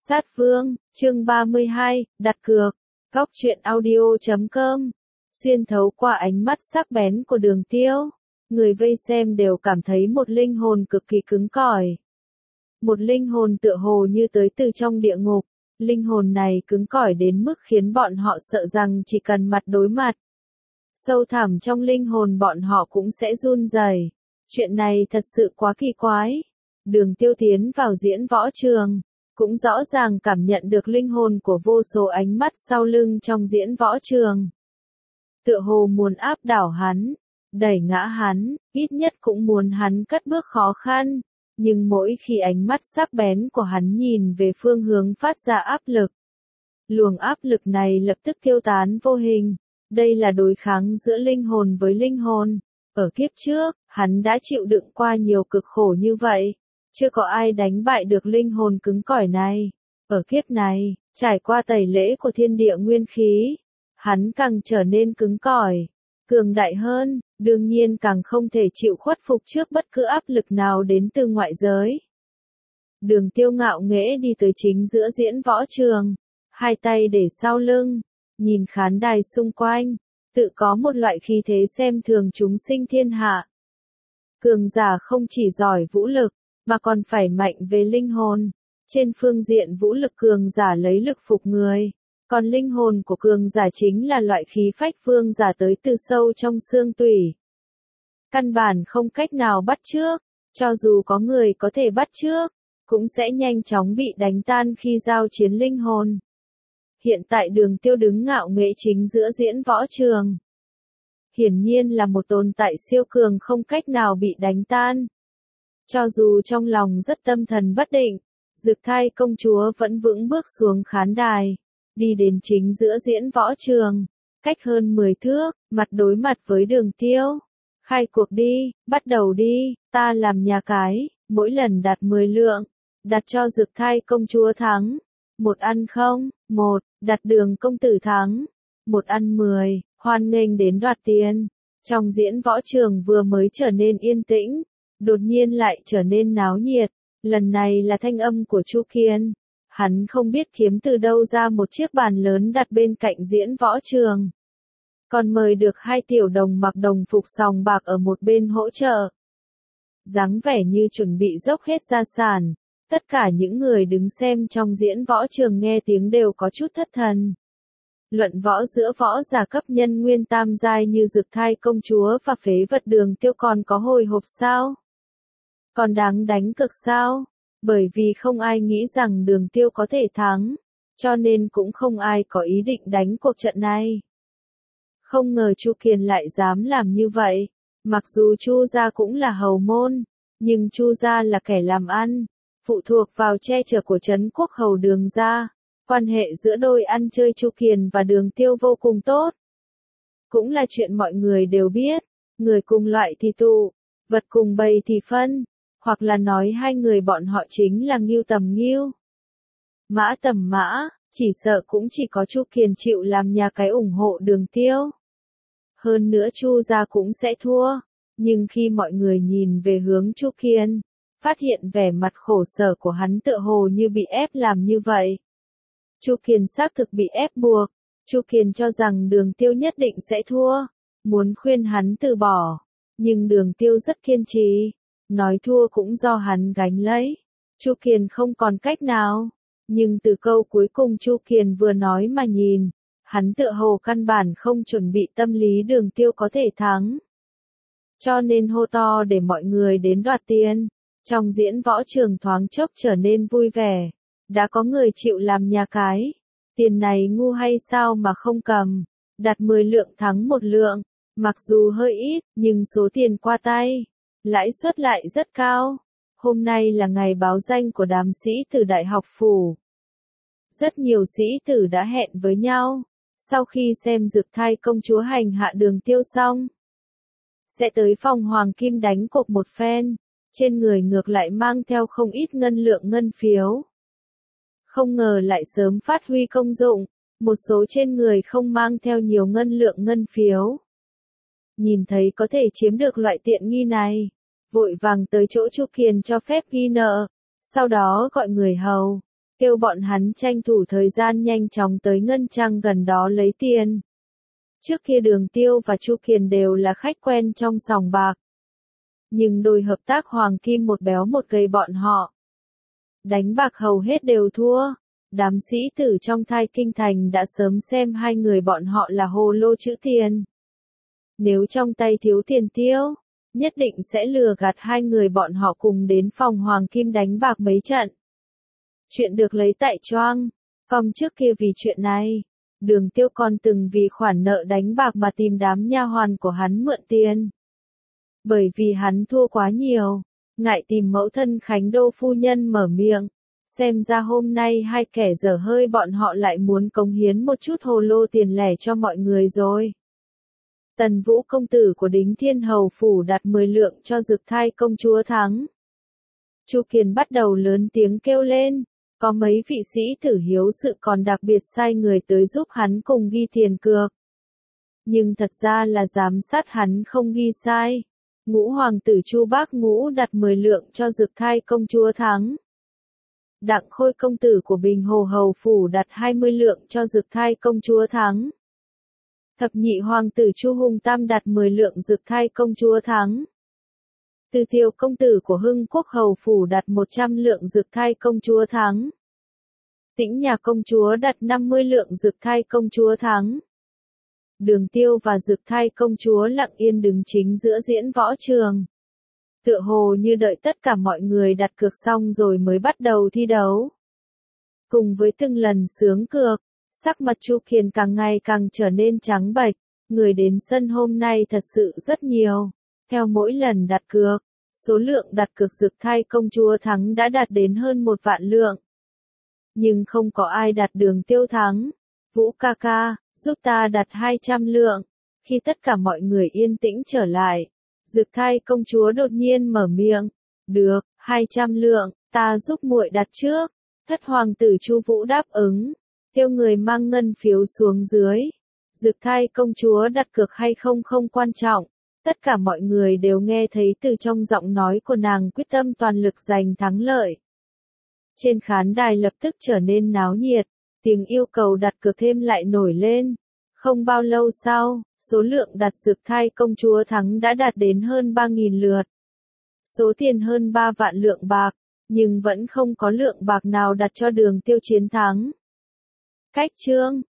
Sát Vương, chương 32, đặt cược. Góc truyện audio.com. Xuyên thấu qua ánh mắt sắc bén của Đường Tiêu, người vây xem đều cảm thấy một linh hồn cực kỳ cứng cỏi. Một linh hồn tựa hồ như tới từ trong địa ngục. Linh hồn này cứng cỏi đến mức khiến bọn họ sợ rằng chỉ cần mặt đối mặt, sâu thẳm trong linh hồn bọn họ cũng sẽ run rẩy. Chuyện này thật sự quá kỳ quái. Đường Tiêu tiến vào diễn võ trường, cũng rõ ràng cảm nhận được linh hồn của vô số ánh mắt sau lưng trong diễn võ trường. Tựa hồ muốn áp đảo hắn, đẩy ngã hắn, ít nhất cũng muốn hắn cất bước khó khăn. Nhưng mỗi khi ánh mắt sắc bén của hắn nhìn về phương hướng phát ra áp lực, luồng áp lực này lập tức tiêu tán vô hình. Đây là đối kháng giữa linh hồn với linh hồn. Ở kiếp trước, hắn đã chịu đựng qua nhiều cực khổ như vậy. Chưa có ai đánh bại được linh hồn cứng cỏi này. Ở kiếp này, trải qua tẩy lễ của thiên địa nguyên khí, hắn càng trở nên cứng cỏi, cường đại hơn, đương nhiên càng không thể chịu khuất phục trước bất cứ áp lực nào đến từ ngoại giới. Đường Tiêu ngạo nghễ đi tới chính giữa diễn võ trường, hai tay để sau lưng, nhìn khán đài xung quanh, tự có một loại khí thế xem thường chúng sinh thiên hạ. Cường giả không chỉ giỏi vũ lực, mà còn phải mạnh về linh hồn. Trên phương diện vũ lực cường giả lấy lực phục người, còn linh hồn của cường giả chính là loại khí phách vương giả tới từ sâu trong xương tủy. Căn bản không cách nào bắt chước, cho dù có người có thể bắt chước, cũng sẽ nhanh chóng bị đánh tan khi giao chiến linh hồn. Hiện tại Đường Tiêu đứng ngạo nghễ chính giữa diễn võ trường. Hiển nhiên là một tồn tại siêu cường không cách nào bị đánh tan. Cho dù trong lòng rất tâm thần bất định, Dực Thai công chúa vẫn vững bước xuống khán đài, đi đến chính giữa diễn võ trường, cách hơn 10 thước, mặt đối mặt với Đường Tiêu. Khai cuộc đi, bắt đầu đi, ta làm nhà cái, mỗi lần đặt 10 lượng, đặt cho Dực Thai công chúa thắng. Một ăn không, một, đặt Đường công tử thắng. Một ăn 10, hoan nghênh đến đoạt tiền. Trong diễn võ trường vừa mới trở nên yên tĩnh, đột nhiên lại trở nên náo nhiệt. Lần này là thanh âm của Chu Kiên. Hắn không biết kiếm từ đâu ra một chiếc bàn lớn đặt bên cạnh diễn võ trường. Còn mời được hai tiểu đồng mặc đồng phục sòng bạc ở một bên hỗ trợ. Dáng vẻ như chuẩn bị dốc hết gia sản. Tất cả những người đứng xem trong diễn võ trường nghe tiếng đều có chút thất thần. Luận võ giữa võ giả cấp nhân nguyên tam giai như Dực Thai công chúa và phế vật Đường Tiêu còn có hồi hộp sao? Còn đáng đánh cực sao? Bởi vì không ai nghĩ rằng Đường Tiêu có thể thắng, cho nên cũng không ai có ý định đánh cuộc trận này. Không ngờ Chu Kiền lại dám làm như vậy. Mặc dù Chu gia cũng là hầu môn, nhưng Chu gia là kẻ làm ăn, phụ thuộc vào che chở của trấn quốc hầu Đường gia. Quan hệ giữa đôi ăn chơi Chu Kiền và Đường Tiêu vô cùng tốt. Cũng là chuyện mọi người đều biết, người cùng loại thì tụ, vật cùng bầy thì phân, hoặc là nói hai người bọn họ chính là Ngưu tầm Ngưu, Mã tầm Mã, chỉ sợ cũng chỉ có Chu Kiền chịu làm nhà cái ủng hộ Đường Tiêu. Hơn nữa Chu gia cũng sẽ thua, nhưng khi mọi người nhìn về hướng Chu Kiền, phát hiện vẻ mặt khổ sở của hắn tựa hồ như bị ép làm như vậy. Chu Kiền xác thực bị ép buộc. Chu Kiền cho rằng Đường Tiêu nhất định sẽ thua, muốn khuyên hắn từ bỏ, nhưng Đường Tiêu rất kiên trì, nói thua cũng do hắn gánh lấy. Chu Kiền không còn cách nào, nhưng từ câu cuối cùng Chu Kiền vừa nói mà nhìn, hắn tựa hồ căn bản không chuẩn bị tâm lý Đường Tiêu có thể thắng. Cho nên hô to để mọi người đến đoạt tiền. Trong diễn võ trường thoáng chốc trở nên vui vẻ. Đã có người chịu làm nhà cái. Tiền này ngu hay sao mà không cầm. Đặt 10 lượng thắng 1 lượng. Mặc dù hơi ít, nhưng số tiền qua tay, lãi suất lại rất cao. Hôm nay là ngày báo danh của đám sĩ tử Đại học Phủ. Rất nhiều sĩ tử đã hẹn với nhau. Sau khi xem Dực Thai công chúa hành hạ Đường Tiêu xong, sẽ tới phòng hoàng kim đánh cược một phen. Trên người ngược lại mang theo không ít ngân phiếu. Không ngờ lại sớm phát huy công dụng, một số trên người không mang theo nhiều ngân phiếu. Nhìn thấy có thể chiếm được loại tiện nghi này, vội vàng tới chỗ Chu Kiền cho phép ghi nợ, sau đó gọi người hầu, kêu bọn hắn tranh thủ thời gian nhanh chóng tới ngân trang gần đó lấy tiền. Trước kia Đường Tiêu và Chu Kiền đều là khách quen trong sòng bạc. Nhưng đôi hợp tác hoàng kim một béo một gầy bọn họ. Đánh bạc hầu hết đều thua. Đám sĩ tử trong thai kinh thành đã sớm xem hai người bọn họ là hồ lô trữ tiền. Nếu trong tay thiếu tiền tiêu, nhất định sẽ lừa gạt hai người bọn họ cùng đến phòng hoàng kim đánh bạc mấy trận. Chuyện được lấy tại Choang, Com trước kia vì chuyện này, Đường Tiêu còn từng vì khoản nợ đánh bạc mà tìm đám nha hoàn của hắn mượn tiền. Bởi vì hắn thua quá nhiều, ngại tìm mẫu thân Khánh Đô phu nhân mở miệng, xem ra hôm nay hai kẻ dở hơi bọn họ lại muốn cống hiến một chút hồ lô tiền lẻ cho mọi người rồi. Tần Vũ công tử của Đính Thiên Hầu phủ đặt 10 lượng cho Dực Thai công chúa thắng. Chu Kiền bắt đầu lớn tiếng kêu lên, có mấy vị sĩ tử hiếu sự còn đặc biệt sai người tới giúp hắn cùng ghi tiền cược. Nhưng thật ra là giám sát hắn không ghi sai. Ngũ hoàng tử Chu Bác Ngũ đặt 10 lượng cho Dực Thai công chúa thắng. Đặng Khôi công tử của Bình Hồ Hầu phủ đặt 20 lượng cho Dực Thai công chúa thắng. Thập nhị hoàng tử Chu Hùng Tam đặt 10 lượng Dực Thai công chúa thắng. Từ Tiều công tử của Hưng Quốc Hầu phủ đặt 100 lượng Dực Thai công chúa thắng. Tĩnh Nhà công chúa đặt 50 lượng Dực Thai công chúa thắng. Đường Tiêu và Dực Thai công chúa lặng yên đứng chính giữa diễn võ trường. Tựa hồ như đợi tất cả mọi người đặt cược xong rồi mới bắt đầu thi đấu. Cùng với từng lần sướng cược, sắc mặt Chu Kiền càng ngày càng trở nên trắng bệch, người đến sân hôm nay thật sự rất nhiều. Theo mỗi lần đặt cược, số lượng đặt cược Dực Thai công chúa thắng đã đạt đến hơn 1 vạn lượng. Nhưng không có ai đặt Đường Tiêu thắng. Vũ ca ca, giúp ta đặt 200 lượng. Khi tất cả mọi người yên tĩnh trở lại, Dực Thai công chúa đột nhiên mở miệng. Được, 200 lượng, ta giúp muội đặt trước. Thất hoàng tử Chu Vũ đáp ứng, kêu người mang ngân phiếu xuống dưới. Dực Thai công chúa đặt cược hay không không quan trọng. Tất cả mọi người đều nghe thấy từ trong giọng nói của nàng quyết tâm toàn lực giành thắng lợi. Trên khán đài lập tức trở nên náo nhiệt, tiếng yêu cầu đặt cược thêm lại nổi lên. Không bao lâu sau, số lượng đặt Dực Thai công chúa thắng đã đạt đến hơn 3.000 lượt. Số tiền hơn 3 vạn lượng bạc, nhưng vẫn không có lượng bạc nào đặt cho Đường Tiêu chiến thắng. Cách chương